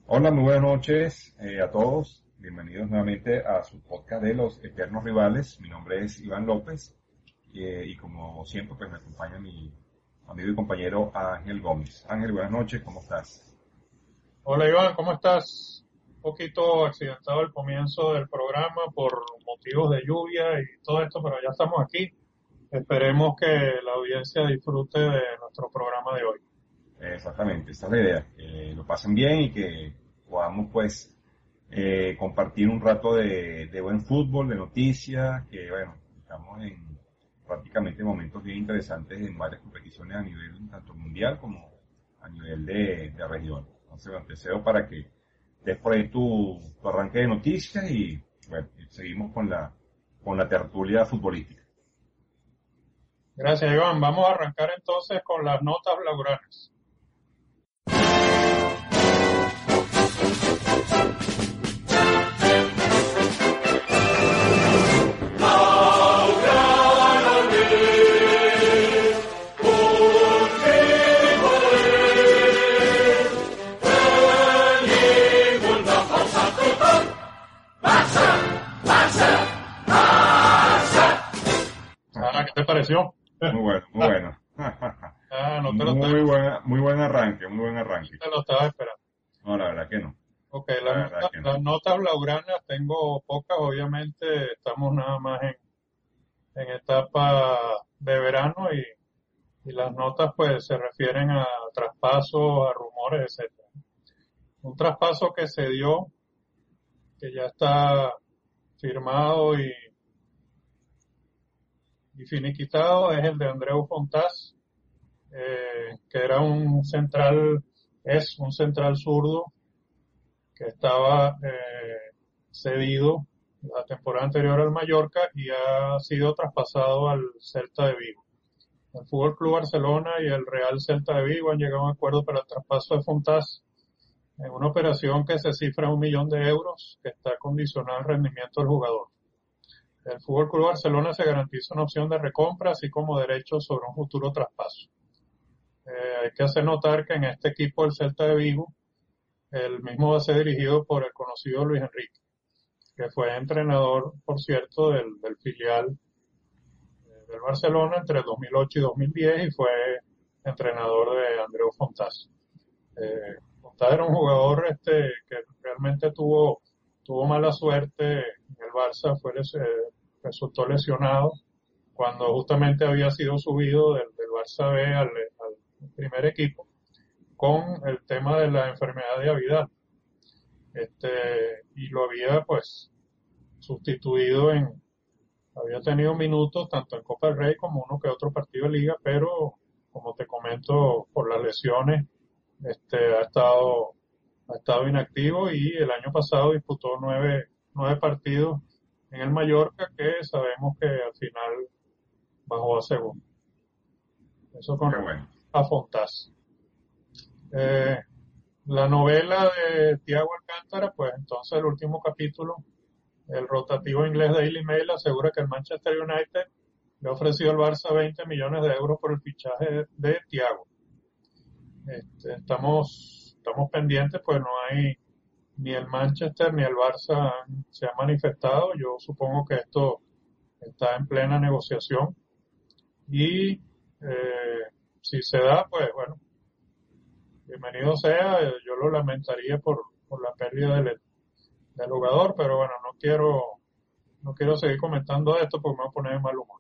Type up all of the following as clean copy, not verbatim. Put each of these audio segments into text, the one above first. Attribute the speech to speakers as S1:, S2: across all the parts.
S1: Hola, muy buenas noches a todos. Bienvenidos nuevamente a su podcast de los eternos rivales. Mi nombre es Iván López y como siempre pues me acompaña mi amigo y compañero Ángel Gómez. Ángel, buenas noches, ¿cómo estás?
S2: Hola Iván, ¿cómo estás? Un poquito accidentado el comienzo del programa por motivos de lluvia y todo esto, pero ya estamos aquí. Esperemos que la audiencia disfrute de nuestro programa de hoy.
S1: Exactamente, esta es la idea, que lo pasen bien y que podamos pues compartir un rato de buen fútbol, de noticias, que bueno, estamos en prácticamente momentos bien interesantes en varias competiciones a nivel tanto mundial como a nivel de región. Entonces, bueno, te deseo para que des por ahí tu arranque de noticias y bueno, seguimos con la tertulia futbolística.
S2: Gracias Iván. Vamos a arrancar entonces con las notas laborales. ¿Qué te pareció?
S1: Muy bueno, muy bueno.
S2: No te lo estaba,
S1: Muy buen arranque, muy buen
S2: no
S1: arranque.
S2: te lo estaba esperando.
S1: No, la verdad que no,
S2: Ok,
S1: la verdad que no.
S2: las notas blaugranas tengo pocas, obviamente estamos nada más en etapa de verano y las notas pues se refieren a traspasos, a rumores, etcétera. Un traspaso que se dio, que ya está firmado y finiquitado, es el de Andreu Fontás, que era es un central zurdo que estaba cedido la temporada anterior al Mallorca y ha sido traspasado al Celta de Vigo. El Fútbol Club Barcelona y el Real Celta de Vigo han llegado a un acuerdo para el traspaso de Fontás en una operación que se cifra en 1 millón de euros, que está condicionada al rendimiento del jugador. El Fútbol Club Barcelona se garantiza una opción de recompra, así como derechos sobre un futuro traspaso. Hay que hacer notar que en este equipo del Celta de Vigo, el mismo va a ser dirigido por el conocido Luis Enrique, que fue entrenador, por cierto, del filial del Barcelona entre 2008 y 2010 y fue entrenador de Andreu Fontás. Fontás era un jugador que realmente tuvo mala suerte en el Barça, resultó lesionado cuando justamente había sido subido del Barça B al primer equipo con el tema de la enfermedad de Avidal. Y lo había pues sustituido había tenido minutos tanto en Copa del Rey como uno que otro partido de liga, pero como te comento, por las lesiones, ha estado inactivo y el año pasado disputó nueve partidos en el Mallorca, que sabemos que al final bajó a segundo. Eso con
S1: Qué
S2: respecto
S1: bueno.
S2: a Fontás. Eh, la novela de Thiago Alcántara, pues entonces el último capítulo, el rotativo inglés Daily Mail asegura que el Manchester United le ha ofrecido al Barça 20 millones de euros por el fichaje de Thiago. Estamos pendientes, pues no hay ni el Manchester ni el Barça se han manifestado. Yo supongo que esto está en plena negociación y si se da, pues bueno, bienvenido sea. Yo lo lamentaría por la pérdida del jugador, pero bueno, no quiero seguir comentando esto porque me voy a poner de mal humor.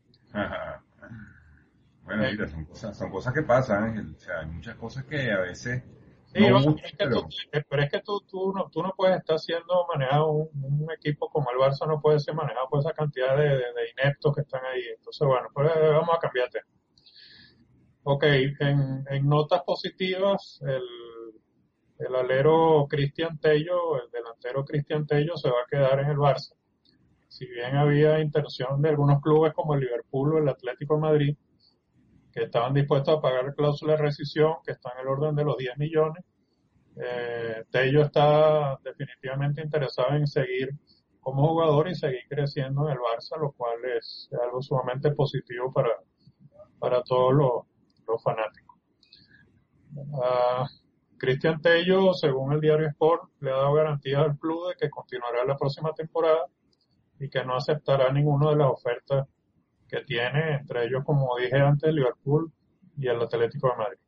S1: Bueno,
S2: Eh,
S1: mira, son cosas que pasan, Ángel. O sea, hay muchas cosas que a veces
S2: sí,
S1: no
S2: Iván,
S1: gustan, pero
S2: pero es que tú no puedes estar siendo manejado un equipo como el Barça no puede ser manejado por esa cantidad de ineptos que están ahí. Entonces, bueno, pues vamos a cambiarte. Ok, en notas positivas, el alero Cristian Tello, el delantero Cristian Tello se va a quedar en el Barça. Si bien había intención de algunos clubes como el Liverpool o el Atlético de Madrid, que estaban dispuestos a pagar cláusula de rescisión, que está en el orden de los 10 millones, Tello está definitivamente interesado en seguir como jugador y seguir creciendo en el Barça, lo cual es algo sumamente positivo para todos los fanáticos. Ah, Cristian Tello, según el diario Sport, le ha dado garantías al club de que continuará la próxima temporada y que no aceptará ninguna de las ofertas que tiene, entre ellos, como dije antes, Liverpool y el Atlético de Madrid.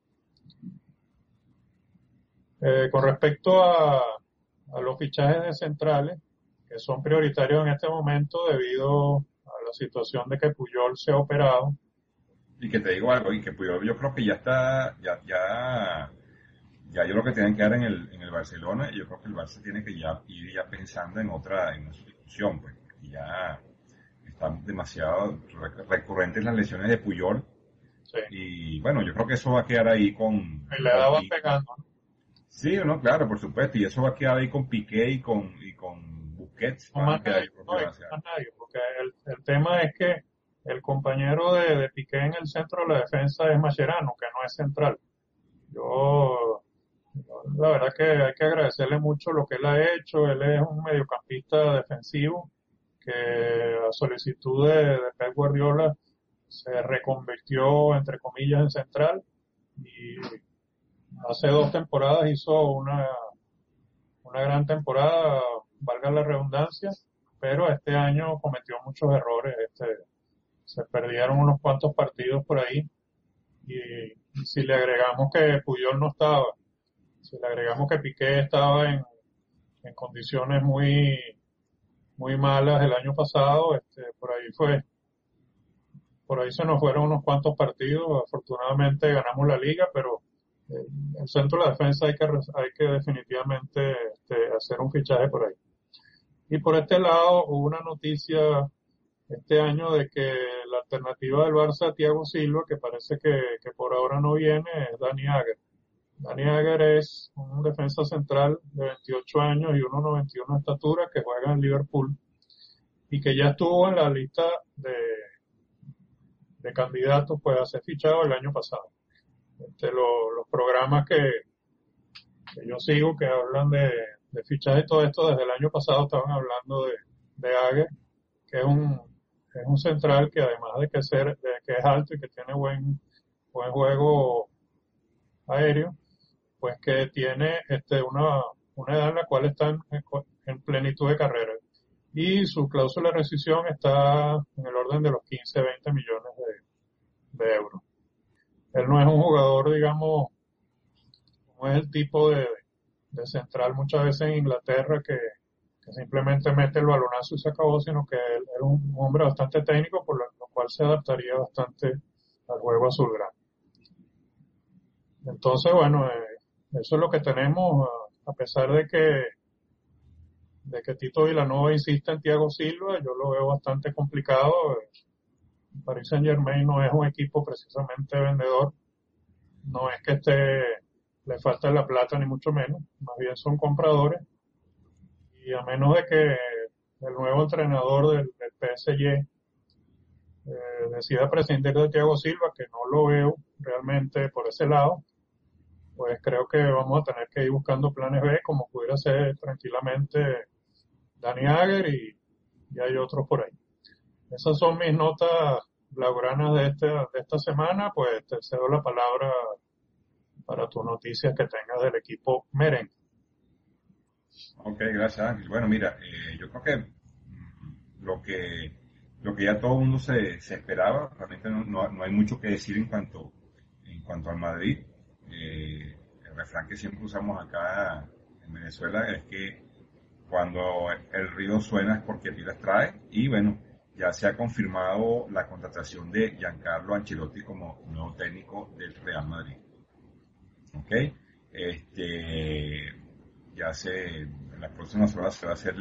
S2: Con respecto a los fichajes de centrales, que son prioritarios en este momento debido a la situación de que Puyol se ha operado.
S1: Y que te digo algo, y que Puyol yo creo que ya está, ya yo creo que tienen que dar en el Barcelona, y yo creo que el Barça tiene que ya ir ya pensando en una sustitución, pues, y ya están demasiado recurrentes las lesiones de Puyol,
S2: Sí.
S1: y bueno, yo creo que eso va a quedar ahí
S2: Y le daban pegando, ¿no?
S1: Sí, no, claro, por supuesto, y eso va a quedar ahí con Piqué y con Busquets,
S2: No
S1: van
S2: más
S1: a quedar
S2: nadie,
S1: yo creo que
S2: no, y
S1: van a ser.
S2: más nadie, porque el tema es que el compañero de Piqué en el centro de la defensa es Mascherano, que no es central. Yo, la verdad que hay que agradecerle mucho lo que él ha hecho. Él es un mediocampista defensivo que a solicitud de Pep Guardiola se reconvirtió, entre comillas, en central y hace 2 temporadas hizo una gran temporada, valga la redundancia, pero este año cometió muchos errores. Se perdieron unos cuantos partidos por ahí y si le agregamos que Puyol no estaba, si le agregamos que Piqué estaba en condiciones muy malas el año pasado, por ahí se nos fueron unos cuantos partidos. Afortunadamente ganamos la liga, pero eh, el centro de la defensa hay que definitivamente hacer un fichaje por ahí. Y por este lado hubo una noticia este año de que la alternativa del Barça a Thiago Silva, que parece que por ahora no viene, es Dani Agger. Dani Agger es un defensa central de 28 años y 1,91 de estatura que juega en Liverpool y que ya estuvo en la lista de candidatos pues a ser fichado el año pasado. Los programas que yo sigo que hablan de fichaje y todo esto desde el año pasado estaban hablando de Agger, que es un central que además de que es alto y que tiene buen juego aéreo, pues que tiene una edad en la cual está en plenitud de carrera. Y su cláusula de rescisión está en el orden de los 15, 20 millones de euros. Él no es un jugador, digamos, no es el tipo de central muchas veces en Inglaterra que simplemente mete el balonazo y se acabó, sino que él era un hombre bastante técnico, por lo cual se adaptaría bastante al juego azulgrana. Entonces, bueno, eso es lo que tenemos, a pesar de que Tito Vilanova insiste en Thiago Silva, yo lo veo bastante complicado. Paris Saint-Germain no es un equipo precisamente vendedor, no es que le falta la plata ni mucho menos, más bien son compradores, y a menos de que el nuevo entrenador del PSG decida prescindir de Thiago Silva, que no lo veo realmente por ese lado, pues creo que vamos a tener que ir buscando planes B, como pudiera ser tranquilamente Dani Agger y hay otros por ahí. Esas son mis notas blaugranas de esta semana, pues te cedo la palabra para tus noticias que tengas del equipo merengue.
S1: Ok, gracias Ángel. Bueno, mira, yo creo que lo que ya todo el mundo se esperaba, realmente no hay mucho que decir en cuanto al Madrid. El refrán que siempre usamos acá en Venezuela es que cuando el río suena es porque pilas trae, y bueno, ya se ha confirmado la contratación de Giancarlo Ancelotti como nuevo técnico del Real Madrid. ¿Ok? En las próximas horas se va a hacer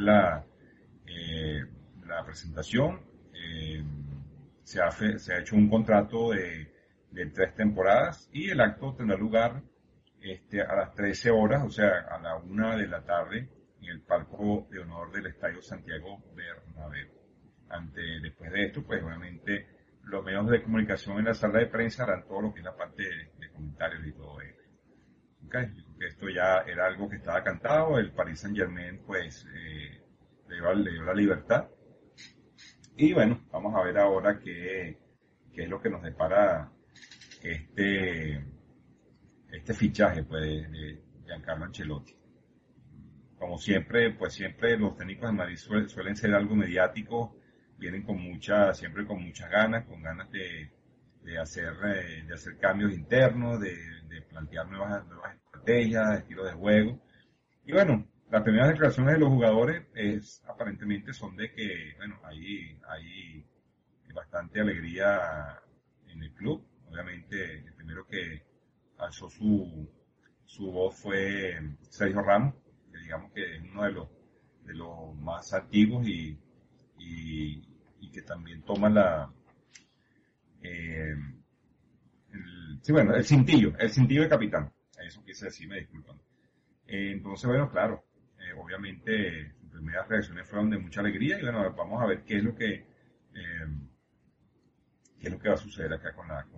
S1: la presentación. Se ha hecho un contrato de 3 temporadas, y el acto tendrá lugar a las 13 horas, o sea, a la 1 de la tarde, en el palco de honor del Estadio Santiago Bernabéu. Después de esto, pues obviamente los medios de comunicación en la sala de prensa harán todo lo que es la parte de comentarios y todo eso. Okay. Yo creo que esto ya era algo que estaba cantado. El Paris Saint-Germain pues le dio la libertad, y bueno, vamos a ver ahora qué es lo que nos depara este fichaje pues de Giancarlo Ancelotti. Como siempre, pues siempre los técnicos de Madrid suelen ser algo mediáticos, vienen siempre con muchas ganas, con ganas de hacer cambios internos, de plantear nuevas estrategias, estilos de juego. Y bueno, las primeras declaraciones de los jugadores aparentemente son de que, bueno, hay bastante alegría en el club. Obviamente, el primero que alzó su voz fue Sergio Ramos, que digamos que es uno de los más antiguos y que también toma eh, sí, bueno, el cintillo de capitán. Eso quise decir, me disculpan. Entonces, bueno, claro, obviamente sus primeras reacciones fueron de mucha alegría y bueno, vamos a ver qué es lo que va a suceder acá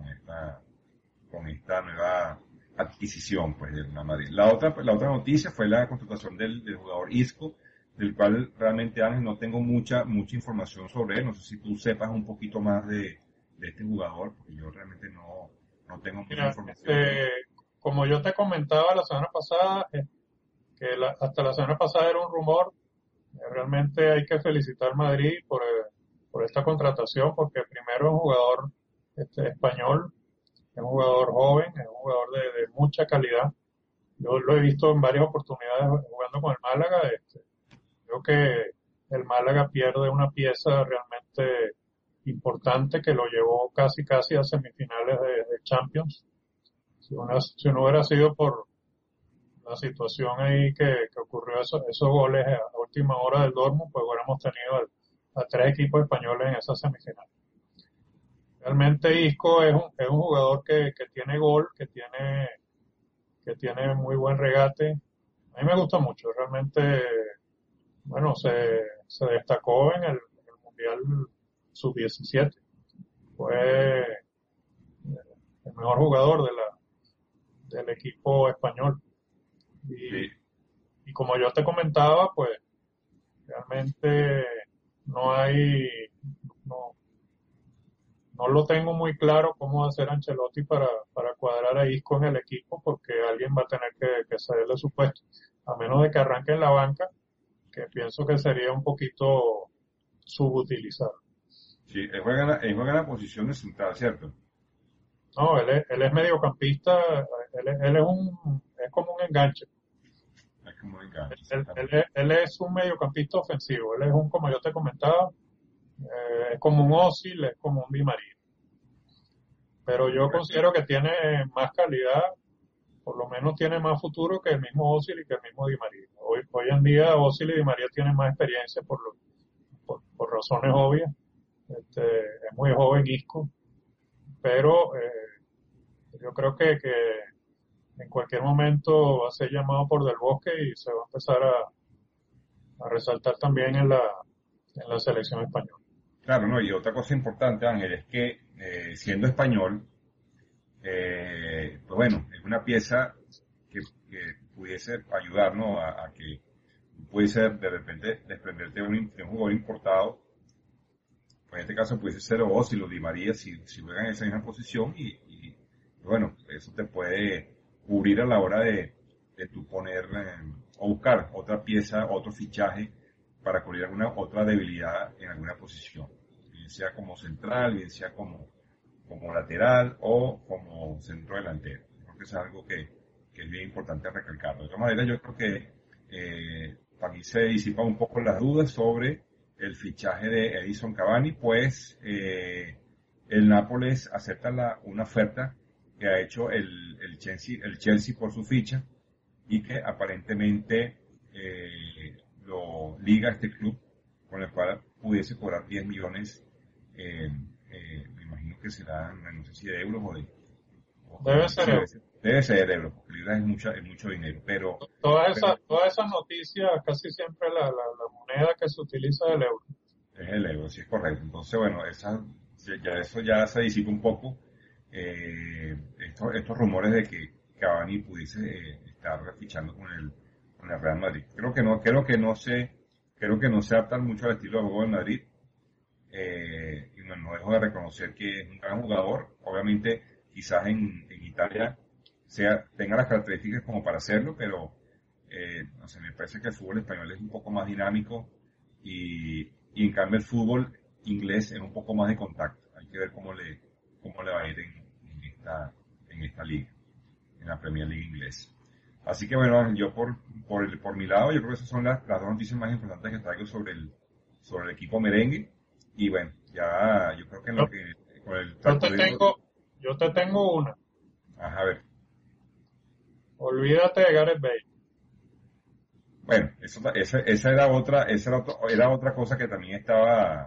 S1: con esta nueva adquisición, pues, de Real Madrid. La otra noticia fue la contratación del jugador Isco, del cual realmente, Ángel, no tengo mucha información sobre él. No sé si tú sepas un poquito más de este jugador, porque yo realmente no tengo mucha
S2: Mira,
S1: información de él.
S2: como yo te comentaba la semana pasada, que hasta la semana pasada era un rumor. Realmente hay que felicitar a Madrid por esta contratación, porque primero es un jugador español, es un jugador joven, es un jugador de mucha calidad. Yo lo he visto en varias oportunidades jugando con el Málaga. Creo que el Málaga pierde una pieza realmente importante que lo llevó casi a semifinales de Champions. Si no hubiera sido por la situación ahí que ocurrió esos goles a última hora del Dortmund, pues hubiéramos tenido a tres equipos españones en esa semifinal. Realmente Isco es un jugador que tiene gol, que tiene muy buen regate. A mí me gusta mucho, realmente, bueno, se destacó en el Mundial Sub-17. Fue el mejor jugador del equipo español.
S1: Sí,
S2: Y como yo te comentaba, pues realmente no hay, no, no lo tengo muy claro cómo va a hacer Ancelotti para cuadrar a Isco en el equipo, porque alguien va a tener que cederle su puesto, a menos de que arranque en la banca, que pienso que sería un poquito subutilizado.
S1: sí, él juega en la posición de central, ¿cierto?
S2: No, él es mediocampista, es como un enganche.
S1: Es como un enganche,
S2: Él,
S1: exactamente.
S2: él es un mediocampista ofensivo, él es como yo te comentaba, es como un Özil, es como un Di María. Pero yo
S1: Correcto.
S2: considero que tiene más calidad, por lo menos tiene más futuro que el mismo Özil y que el mismo Di María. Hoy en día Özil y Di María tienen más experiencia por razones obvias. Es muy joven Isco, pero yo creo que en cualquier momento va a ser llamado por Del Bosque y se va a empezar a resaltar también en la selección española.
S1: Claro, no, y otra cosa importante, Ángel, es que siendo español, pues bueno, es una pieza que pudiese ayudarnos a que pudiese de repente desprenderte de un jugador importado. Pues en este caso pudiese ser Ozil o Di María si juegan en esa misma posición y, bueno, eso te puede cubrir a la hora de tú poner o buscar otra pieza, otro fichaje para cubrir alguna otra debilidad en alguna posición, bien sea como central, bien sea como lateral o como centro delantero. Creo que es algo que es bien importante recalcar. De otra manera, yo creo que para mí se disipan un poco las dudas sobre el fichaje de Edison Cavani, pues el Nápoles acepta una oferta que ha hecho el Chelsea por su ficha y que aparentemente lo liga a este club con el cual pudiese cobrar 10 millones, me imagino que serán, no sé si de euros
S2: Debe ser
S1: sí, debe ser de euros, porque libras es mucho dinero, pero
S2: todas esas noticias, casi siempre la moneda que se utiliza es el euro.
S1: es el euro, sí es correcto. Entonces, bueno, eso ya se disipa un poco, estos rumores de que Cavani pudiese estar fichando con el Real Madrid. Creo que no se adaptan mucho al estilo de juego del Madrid, y no dejo de reconocer que es un gran jugador. Obviamente, quizás en Italia tenga las características como para hacerlo, pero no sé, me parece que el fútbol español es un poco más dinámico y en cambio el fútbol inglés es un poco más de contacto. Hay que ver cómo le va a ir en esta liga, en la Premier League inglesa. Así que bueno, yo por mi lado, yo creo que esas son las dos noticias más importantes que traigo sobre el equipo merengue. Y bueno, ya yo creo que en lo
S2: Yo,
S1: que con el
S2: yo te
S1: transcurrir.
S2: tengo, yo te tengo una.
S1: Ajá, a ver.
S2: Olvídate de Gareth Bale.
S1: Bueno, esa era otra cosa que también estaba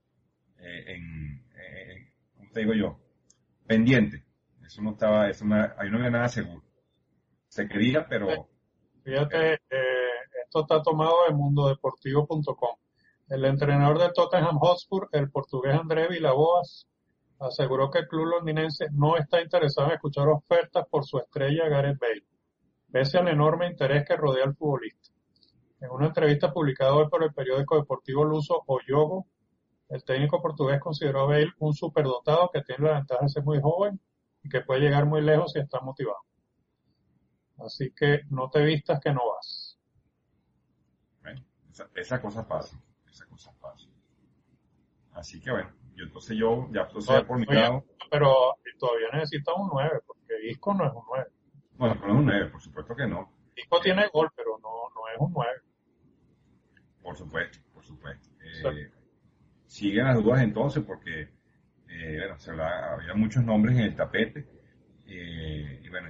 S1: ¿cómo te digo yo? Pendiente. Eso no estaba, ahí no había nada seguro. Se quería, pero
S2: Fíjate, esto está tomado de mundodeportivo.com. El entrenador de Tottenham Hotspur, el portugués André Vilaboas, aseguró que el club londinense no está interesado en escuchar ofertas por su estrella Gareth Bale, pese al enorme interés que rodea al futbolista. En una entrevista publicada hoy por el periódico deportivo luso O Jogo, el técnico portugués consideró a Bale un superdotado que tiene la ventaja de ser muy joven y que puede llegar muy lejos si está motivado. Así que no te vistas que no vas.
S1: bueno, esa cosa pasa. Esa cosa pasa. Así que bueno, entonces ya por mi
S2: Oye,
S1: lado,
S2: pero todavía necesita un 9 porque Isco no es un 9.
S1: bueno, no es un 9, por supuesto que no.
S2: Isco
S1: Eh,
S2: tiene gol, pero no es un 9.
S1: por supuesto, por supuesto.
S2: O sea,
S1: Siguen las dudas entonces porque bueno, había muchos nombres en el tapete y bueno,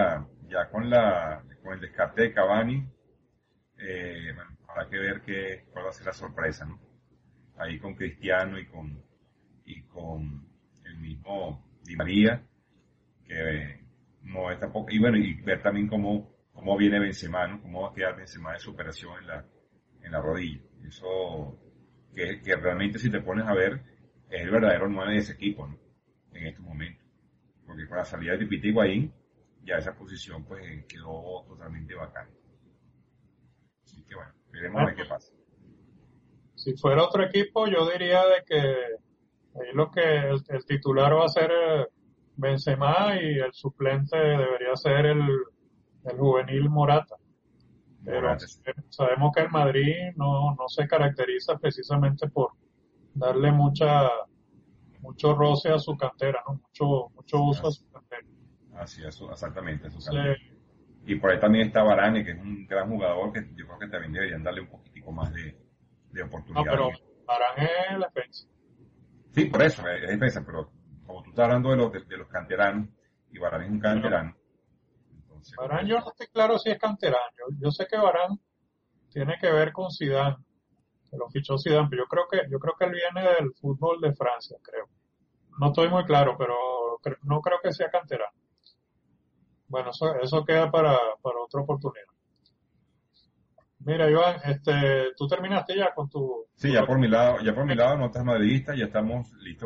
S1: con el descarte de Cavani, bueno, habrá que ver cuál va a ser la sorpresa, ¿no? Ahí con Cristiano y con el mismo Di María, que no es tampoco, y bueno, y ver también cómo viene Benzema, ¿no? Cómo va a quedar Benzema de su operación en la rodilla. Eso, que realmente si te pones a ver, es el verdadero 9 de ese equipo, ¿no? En estos momentos. Porque con la salida de Pipita Higuaín, ya esa posición pues quedó totalmente vacante. Así que bueno, veremos a
S2: bueno,
S1: ver qué pasa.
S2: si fuera otro equipo, yo diría de que ahí el titular va a ser Benzema y el suplente debería ser el juvenil Morata. Pero
S1: Morata,
S2: sabemos que el Madrid no se caracteriza precisamente por darle mucho roce a su cantera, ¿no? Mucho uso a
S1: así,
S2: su cantera.
S1: así, exactamente, a su
S2: Entonces,
S1: cantera. Y por ahí también está Varane, que es un gran jugador que yo creo que también deberían darle un poquitico más de
S2: no,
S1: oportunidad
S2: pero
S1: en esto.
S2: Varane es defensa.
S1: Sí, por eso, es defensa, pero como tú estás hablando de los canteranos, y Varane es un
S2: Pero
S1: canterano, entonces por
S2: Varane
S1: eso.
S2: yo no estoy claro si es canterano. Yo sé que Varane tiene que ver con Zidane, que lo fichó Zidane, pero yo creo que él viene del fútbol de Francia, creo. No estoy muy claro, pero no creo que sea canterano. Bueno, eso queda para otra oportunidad. Mira, Iván, tú terminaste ya con
S1: Sí,
S2: con lo que...
S1: ya por mi lado, notas madridistas, ya estamos listos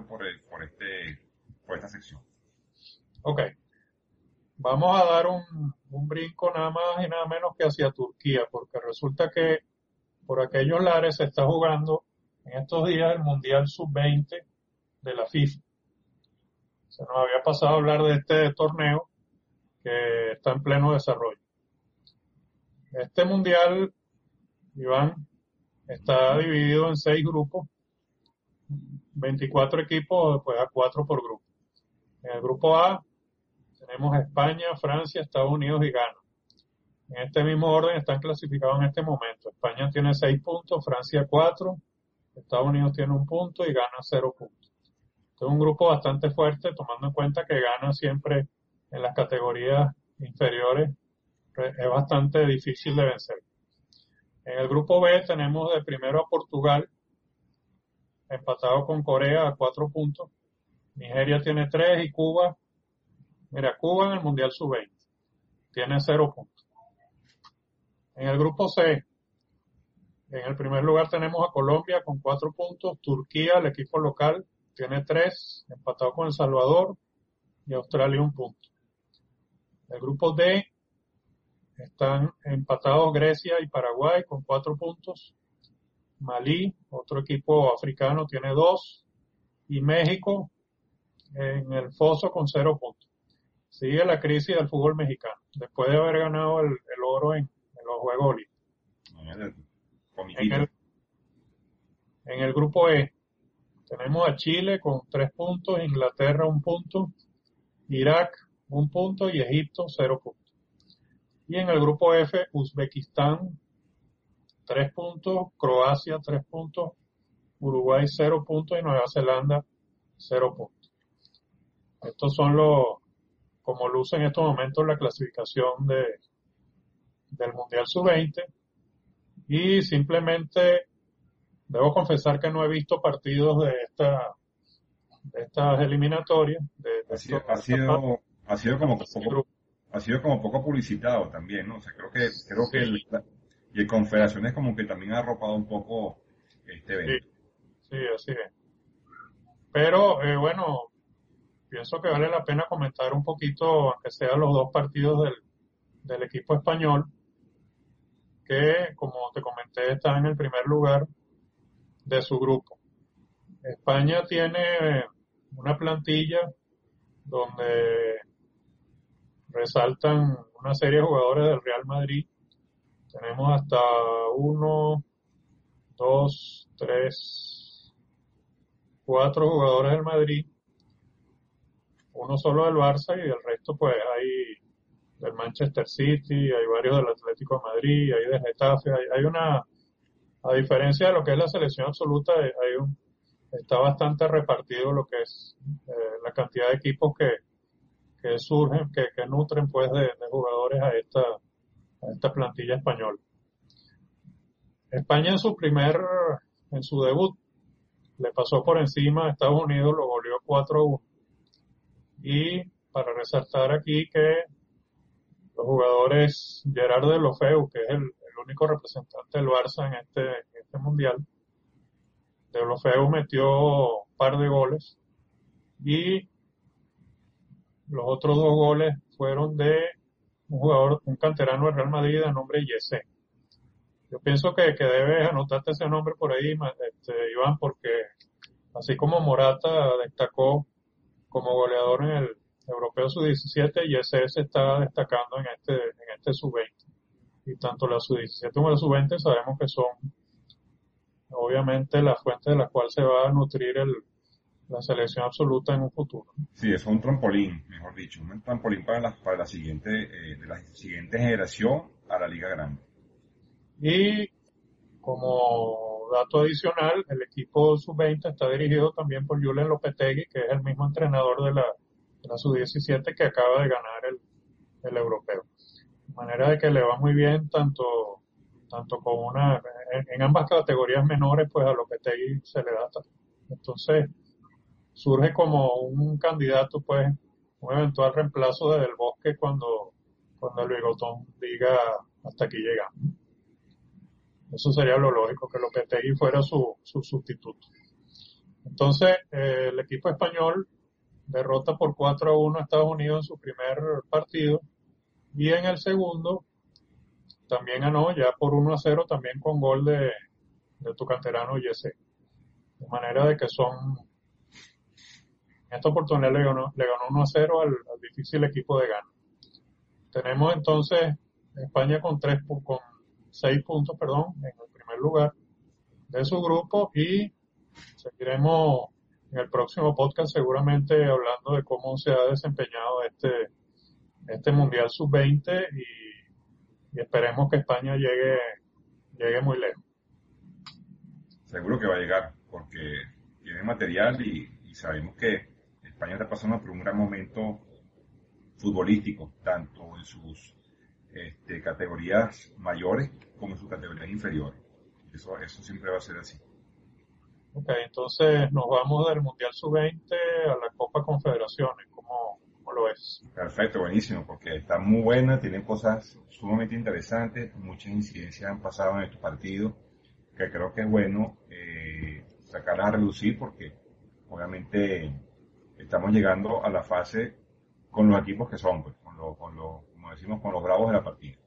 S1: por esta sección.
S2: Ok, vamos a dar un brinco nada más y nada menos que hacia Turquía, porque resulta que por aquellos lares se está jugando en estos días el Mundial Sub-20 de la FIFA. Se nos había pasado a hablar de este torneo que está en pleno desarrollo. Este Mundial, Iván, está dividido en 6 grupos, 24 equipos, pues a 4 por grupo. En el grupo A tenemos España, Francia, Estados Unidos y Ghana. En este mismo orden están clasificados en este momento. España tiene 6 puntos, Francia 4, Estados Unidos tiene 1 punto y Ghana 0 puntos. Este es un grupo bastante fuerte, tomando en cuenta que Ghana siempre en las categorías inferiores es bastante difícil de vencer. En el grupo B tenemos de primero a Portugal, empatado con Corea a 4 puntos. Nigeria tiene 3 y Cuba, mira, Cuba en el Mundial Sub-20 tiene 0 puntos. En el grupo C, en el primer lugar tenemos a Colombia con 4 puntos, Turquía, el equipo local, tiene 3, empatado con El Salvador y Australia 1 punto. El grupo D están empatados Grecia y Paraguay con 4 puntos, Malí, otro equipo africano, tiene 2 y México en el foso con 0 puntos. sigue la crisis del fútbol mexicano, después de haber ganado el oro en los Juegos Olímpicos. En el, en el grupo E tenemos a Chile con 3 puntos, Inglaterra 1 punto, Irak 1 punto y Egipto 0 puntos. Y en el grupo F, Uzbekistán 3 puntos, Croacia 3 puntos, Uruguay 0 puntos y Nueva Zelanda 0 puntos. Estos son como luce en estos momentos la clasificación del Mundial Sub-20. Y simplemente debo confesar que no he visto partidos de estas eliminatorias.
S1: Ha sido como poco publicitado también, ¿no? O sea, creo que el Confederaciones como que también ha arropado un poco este evento.
S2: Sí, así es. Pero bueno, pienso que vale la pena comentar un poquito, aunque sea los 2 partidos del equipo español, que como te comenté está en el primer lugar de su grupo. España tiene una plantilla donde resaltan una serie de jugadores del Real Madrid. Tenemos hasta 1, 2, 3, 4 jugadores del Madrid, uno solo del Barça y el resto pues hay del Manchester City, hay varios del Atlético de Madrid, hay del Getafe, a diferencia de lo que es la selección absoluta, está bastante repartido lo que es la cantidad de equipos que surgen, que nutren pues de jugadores a esta plantilla española. España en su debut, le pasó por encima a Estados Unidos, lo goleó 4-1. Y para resaltar aquí que los jugadores Gerard Deulofeu, que es el único representante del Barça en este mundial, Deulofeu metió un par de goles y los otros 2 goles fueron de un canterano del Real Madrid de nombre Yesé. Yo pienso que debes anotarte ese nombre por ahí, Iván, porque así como Morata destacó como goleador en el Europeo Sub-17, Yesé se está destacando en este Sub-20. Y tanto la Sub-17 como la Sub-20 sabemos que son obviamente la fuente de la cual se va a nutrir la selección absoluta en un futuro.
S1: Sí, es un trampolín, mejor dicho, un trampolín para la siguiente, de la siguiente generación a la Liga Grande.
S2: Y como dato adicional, el equipo Sub-20 está dirigido también por Julen Lopetegui, que es el mismo entrenador de la Sub-17 que acaba de ganar el europeo. De manera de que le va muy bien tanto con en ambas categorías menores, pues a Lopetegui se le da. Entonces, surge como un candidato, pues, un eventual reemplazo de Del Bosque cuando el Bigotón diga hasta aquí llegamos. Eso sería lo lógico, que Lopetegui fuera su sustituto. Entonces, el equipo español derrota por 4-1 a Estados Unidos en su primer partido y en el segundo también ganó ya por 1-0, también con gol de tu canterano Yesé. De manera de que en esta oportunidad le ganó 1-0 al difícil equipo de Ghana. Tenemos entonces España con 6 puntos, en el primer lugar de su grupo y seguiremos en el próximo podcast seguramente hablando de cómo se ha desempeñado este Mundial Sub-20 y esperemos que España llegue muy lejos.
S1: Seguro que va a llegar porque tiene material y sabemos que España está pasando por un gran momento futbolístico, tanto en sus categorías mayores como en sus categorías inferiores. Eso siempre va a ser así.
S2: Ok, entonces nos vamos del Mundial Sub-20 a la Copa Confederaciones. ¿Cómo lo ves?
S1: Perfecto, buenísimo, porque está muy buena, tiene cosas sumamente interesantes, muchas incidencias han pasado en estos partidos, que creo que es bueno sacarlas a reducir porque obviamente estamos llegando a la fase con los equipos que son, pues, como decimos, con los bravos de la partida.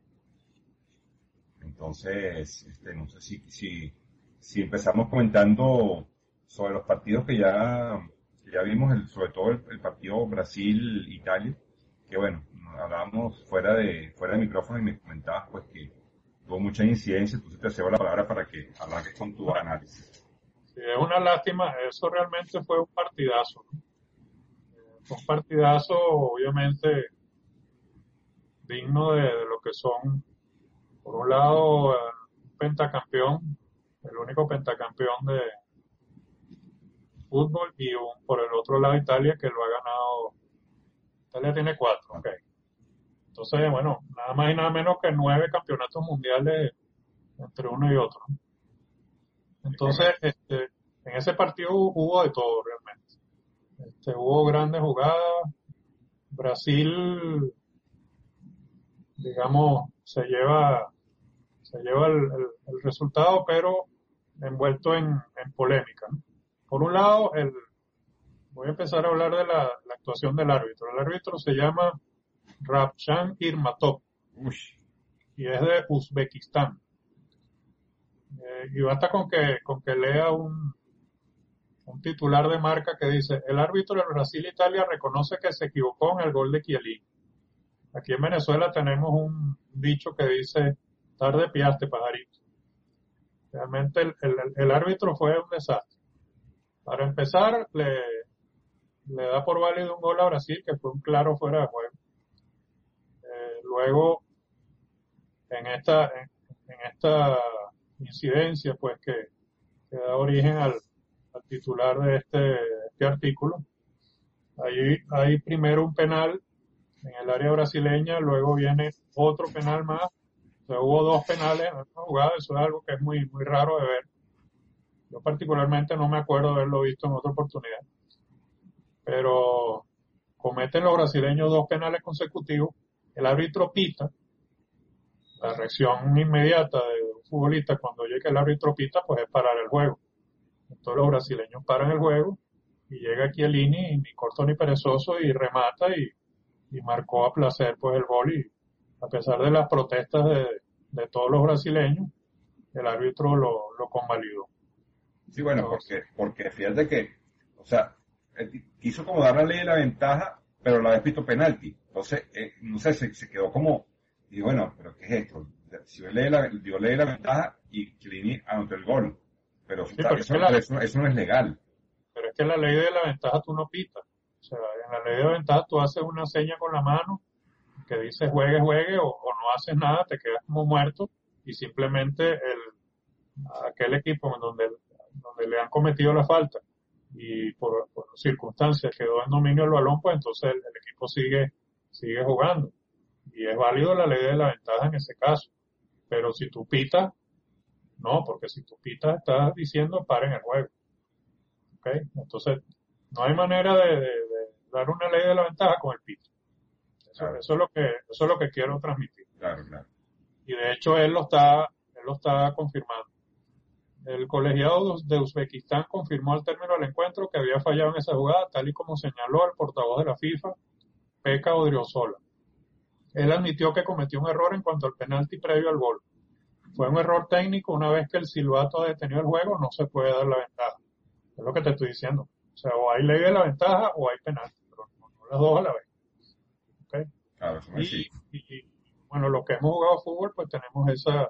S1: Entonces, no sé si empezamos comentando sobre los partidos que ya vimos, sobre todo el partido Brasil-Italia, que bueno, hablábamos fuera de micrófono y me comentabas pues que tuvo mucha incidencia, entonces te cedo la palabra para que arranques con tu análisis.
S2: Sí, es una lástima, eso realmente fue un partidazo, ¿no? Fue un partidazo, obviamente, digno de lo que son, por un lado, un pentacampeón, el único pentacampeón de fútbol, y por el otro lado Italia, que lo ha ganado. Italia tiene 4, ok. Entonces, bueno, nada más y nada menos que 9 campeonatos mundiales entre uno y otro, ¿no? Entonces, en ese partido hubo de todo realmente. Hubo grandes jugadas. Brasil, digamos, se lleva el resultado, pero envuelto en polémica, ¿no? Por un lado, voy a empezar a hablar de la actuación del árbitro. El árbitro se llama Ravshan Irmatov
S1: Uy,
S2: y es de Uzbekistán. Y basta con que lea un titular de Marca que dice: el árbitro de Brasil-Italia reconoce que se equivocó en el gol de Chiellini. Aquí en Venezuela tenemos un dicho que dice: tarde piaste, pajarito. Realmente el árbitro fue un desastre. Para empezar, le da por válido un gol a Brasil, que fue un claro fuera de juego. Luego, en esta incidencia, pues que da origen al titular de este artículo, hay primero un penal en el área brasileña, luego viene otro penal más. O sea, hubo 2 penales en esta jugada. Eso es algo que es muy, muy raro de ver. Yo particularmente no me acuerdo de haberlo visto en otra oportunidad. Pero cometen los brasileños 2 penales consecutivos. El árbitro pita. La reacción inmediata de un futbolista cuando llega el árbitro pita, pues es parar el juego. Entonces los brasileños paran el juego y llega Chiellini, ni corto ni perezoso, y remata y marcó a placer pues el gol. Y a pesar de las protestas de todos los brasileños, el árbitro lo convalidó.
S1: sí, bueno,
S2: Entonces,
S1: porque fíjate que, o sea, quiso como dar la ley de la ventaja, pero la vez pito penalti. Entonces, no sé, se quedó como, y bueno, pero ¿qué es esto? Si dio ley de la ventaja y Chiellini anotó el gol, pero
S2: sí, pero
S1: eso no es legal.
S2: es que en la ley de la ventaja tú no pitas. O sea, en la ley de la ventaja tú haces una seña con la mano que dice juegue, juegue, o no haces nada, te quedas como muerto, y simplemente aquel equipo donde le han cometido la falta y por circunstancias quedó en dominio del balón, pues entonces el equipo sigue jugando. Y es válido la ley de la ventaja en ese caso. Pero si tú pitas, no, porque si tú pitas estás diciendo paren el juego. ¿Ok? Entonces, no hay manera de dar una ley de la ventaja con el pito.
S1: Claro,
S2: Eso es lo que quiero transmitir.
S1: claro, claro.
S2: Y de hecho él lo está confirmando. El colegiado de Uzbekistán confirmó al término del encuentro que había fallado en esa jugada, tal y como señaló el portavoz de la FIFA, Pekka Odriozola. Él admitió que cometió un error en cuanto al penalti previo al gol. Fue un error técnico. Una vez que el silbato ha detenido el juego, no se puede dar la ventaja. Es lo que te estoy diciendo. O sea, o hay ley de la ventaja o hay penalti, pero no las dos a la vez. ¿Okay?
S1: Claro, eso no existe.
S2: Bueno, los que hemos jugado fútbol, pues tenemos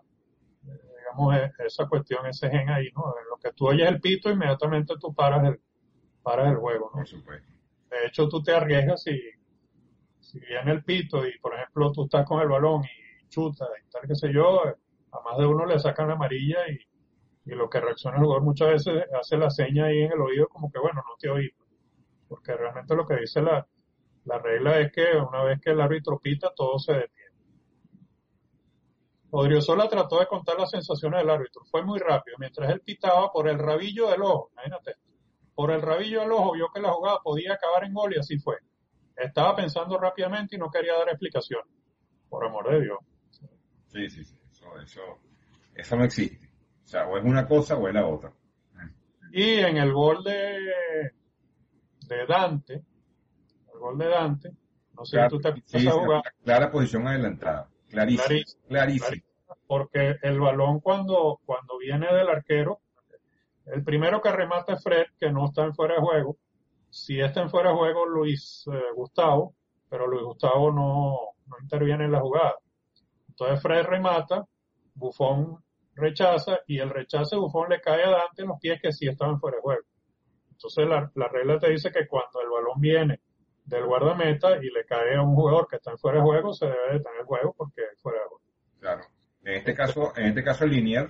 S2: digamos, esa cuestión, ese gen ahí, ¿no? En lo que tú oyes el pito, inmediatamente tú paras el juego, ¿no?
S1: Por supuesto.
S2: De hecho, tú te arriesgas si viene el pito y, por ejemplo, tú estás con el balón y chutas y tal, qué sé yo, a más de uno le sacan la amarilla, y lo que reacciona el jugador muchas veces hace la seña ahí en el oído como que, bueno, no te oí. Porque realmente lo que dice la regla es que una vez que el árbitro pita, todo se detiene. Odriozola trató de contar las sensaciones del árbitro. Fue muy rápido. Mientras él pitaba, por el rabillo del ojo, imagínate, por el rabillo del ojo vio que la jugada podía acabar en gol y así fue. Estaba pensando rápidamente y no quería dar explicaciones. Por amor de Dios.
S1: Sí, sí, sí. Eso no existe. O sea, o es una cosa o es la otra.
S2: Y en el gol de Dante, el gol de Dante, no sé si
S1: Claro,
S2: tú te acuerdas
S1: sí,
S2: esa
S1: sí,
S2: jugada,
S1: clara posición adelantada. Clarísimo,
S2: clarísima,
S1: clarísimo.
S2: clarísima, porque el balón cuando viene del arquero, el primero que remata es Fred, que no está en fuera de juego. Si está en fuera de juego, Luis Gustavo, pero Luis Gustavo no interviene en la jugada. Entonces Fred remata, Buffon rechaza y el rechace de Buffon le cae a Dante en los pies que sí estaban fuera de juego. Entonces la regla te dice que cuando el balón viene del guardameta y le cae a un jugador que está en fuera de juego, se debe detener el juego porque es fuera de juego.
S1: Claro. En este caso el Linier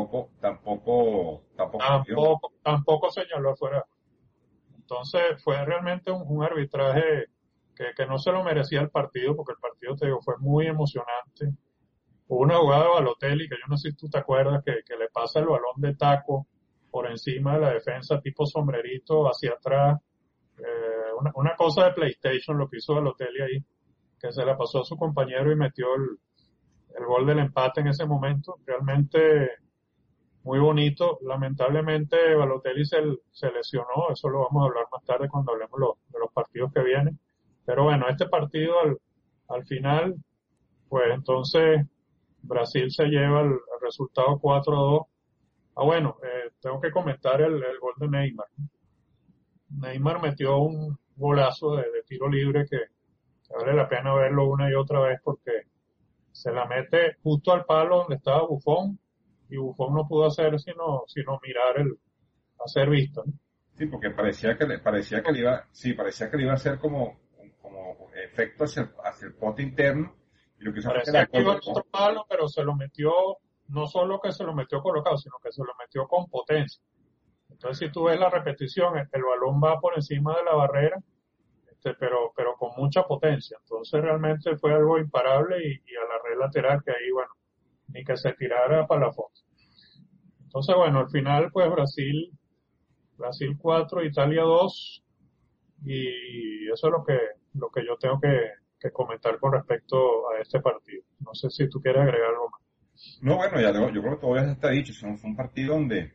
S1: tampoco dio.
S2: Tampoco señaló fuera de juego. Entonces fue realmente un arbitraje que no se lo merecía el partido, porque el partido, te digo, fue muy emocionante. Hubo una jugada de Balotelli, que yo no sé si tú te acuerdas, que le pasa el balón de taco por encima de la defensa, tipo sombrerito hacia atrás. Una cosa de PlayStation lo que hizo Balotelli ahí, que se la pasó a su compañero y metió el gol del empate en ese momento. Realmente muy bonito. Lamentablemente Balotelli se lesionó, eso lo vamos a hablar más tarde cuando hablemos de los partidos que vienen. Pero bueno, este partido al final, pues entonces Brasil se lleva el resultado 4-2. Bueno, tengo que comentar el gol de Neymar. Neymar metió un golazo de tiro libre que vale la pena verlo una y otra vez porque se la mete justo al palo donde estaba Buffon y Buffon no pudo hacer sino mirar hacer vista, ¿no?
S1: Sí, porque parecía que le iba a hacer como efecto hacia el poste interno, y lo que hizo fue que
S2: Parecía
S1: la
S2: que iba al
S1: colocó.
S2: otro palo, pero se lo metió, no solo que se lo metió colocado, sino que se lo metió con potencia. Entonces, si tú ves la repetición, el balón va por encima de la barrera, pero con mucha potencia. Entonces, realmente fue algo imparable y a la red lateral que ahí, bueno, ni que se tirara para la foto. Entonces, bueno, al final, pues Brasil 4, Italia 2, y eso es lo que yo tengo que comentar con respecto a este partido. No sé si tú quieres agregar algo más.
S1: No, bueno, yo creo que todo ya está dicho. Fue un partido donde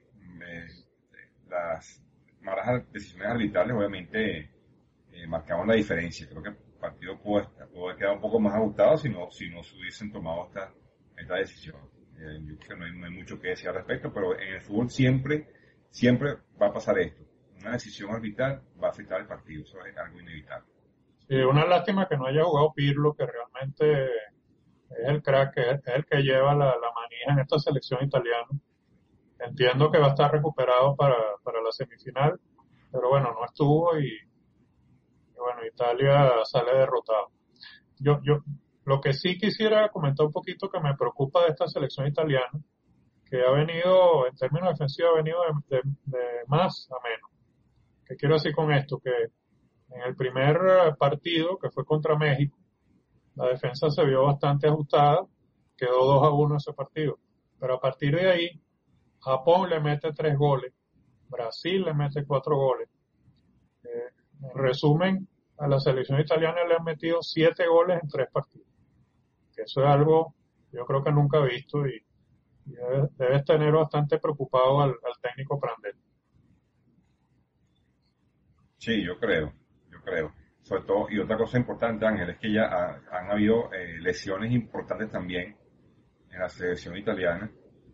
S1: las malas decisiones arbitrales obviamente marcaban la diferencia. Creo que el partido pudo haber quedado un poco más ajustado si no se hubiesen tomado esta decisión. Yo creo que no hay mucho que decir al respecto, pero en el fútbol siempre va a pasar esto. Una decisión arbitral va a afectar el partido, eso es algo inevitable.
S2: Sí, una lástima que no haya jugado Pirlo, que realmente es el crack, es el que lleva la manija en esta selección italiana. Entiendo que va a estar recuperado para la semifinal, pero bueno, no estuvo y bueno, Italia sale derrotado. Yo, lo que sí quisiera comentar un poquito que me preocupa de esta selección italiana, que ha venido, en términos defensivos, ha venido de más a menos. ¿Qué quiero decir con esto? Que en el primer partido, que fue contra México, la defensa se vio bastante ajustada, quedó 2-1 ese partido. Pero a partir de ahí, Japón le mete 3 goles, Brasil le mete 4 goles. En resumen, a la selección italiana le han metido 7 goles en 3 partidos. Que eso es algo, yo creo que nunca he visto y debes tener bastante preocupado al técnico Prandelli.
S1: Sí, yo creo. Sobre todo, y otra cosa importante, Ángel, es que ya han habido lesiones importantes también en la selección italiana.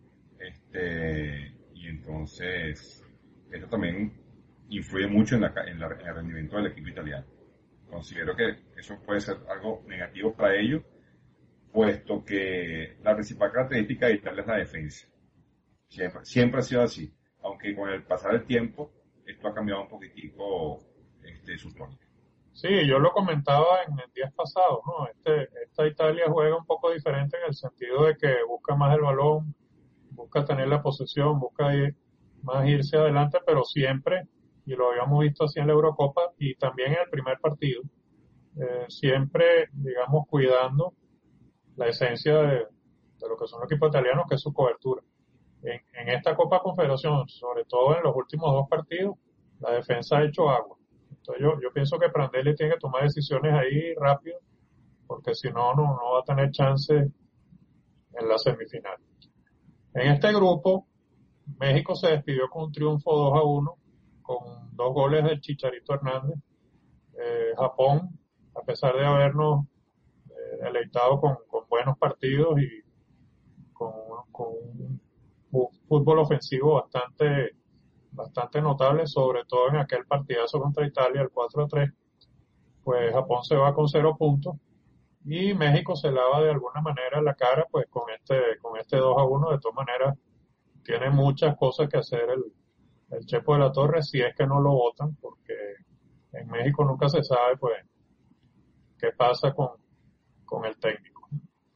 S1: Y entonces, eso también influye mucho en el rendimiento del equipo italiano. Considero que eso puede ser algo negativo para ellos, puesto que la principal característica de Italia es la defensa. Siempre ha sido así, aunque con el pasar del tiempo esto ha cambiado un poquitico su tónica.
S2: Sí, yo lo comentaba en días pasados, ¿no? Esta Italia juega un poco diferente en el sentido de que busca más el balón, busca tener la posesión, busca más irse adelante, pero siempre, y lo habíamos visto así en la Eurocopa y también en el primer partido, siempre, digamos, cuidando la esencia de lo que son los equipos italianos, que es su cobertura. En esta Copa Confederación, sobre todo en los últimos 2 partidos, la defensa ha hecho agua. Entonces yo pienso que Prandelli tiene que tomar decisiones ahí rápido, porque si no va a tener chance en la semifinal. En este grupo, México se despidió con un triunfo 2-1, con 2 goles del Chicharito Hernández. Japón, a pesar de habernos deleitado con buenos partidos y con un fútbol ofensivo bastante notable, sobre todo en aquel partidazo contra Italia, el 4-3, pues Japón se va con 0 puntos y México se lava de alguna manera la cara pues con este 2-1. De todas maneras tiene muchas cosas que hacer el Chepo de la Torre si es que no lo votan, porque en México nunca se sabe pues qué pasa con el técnico.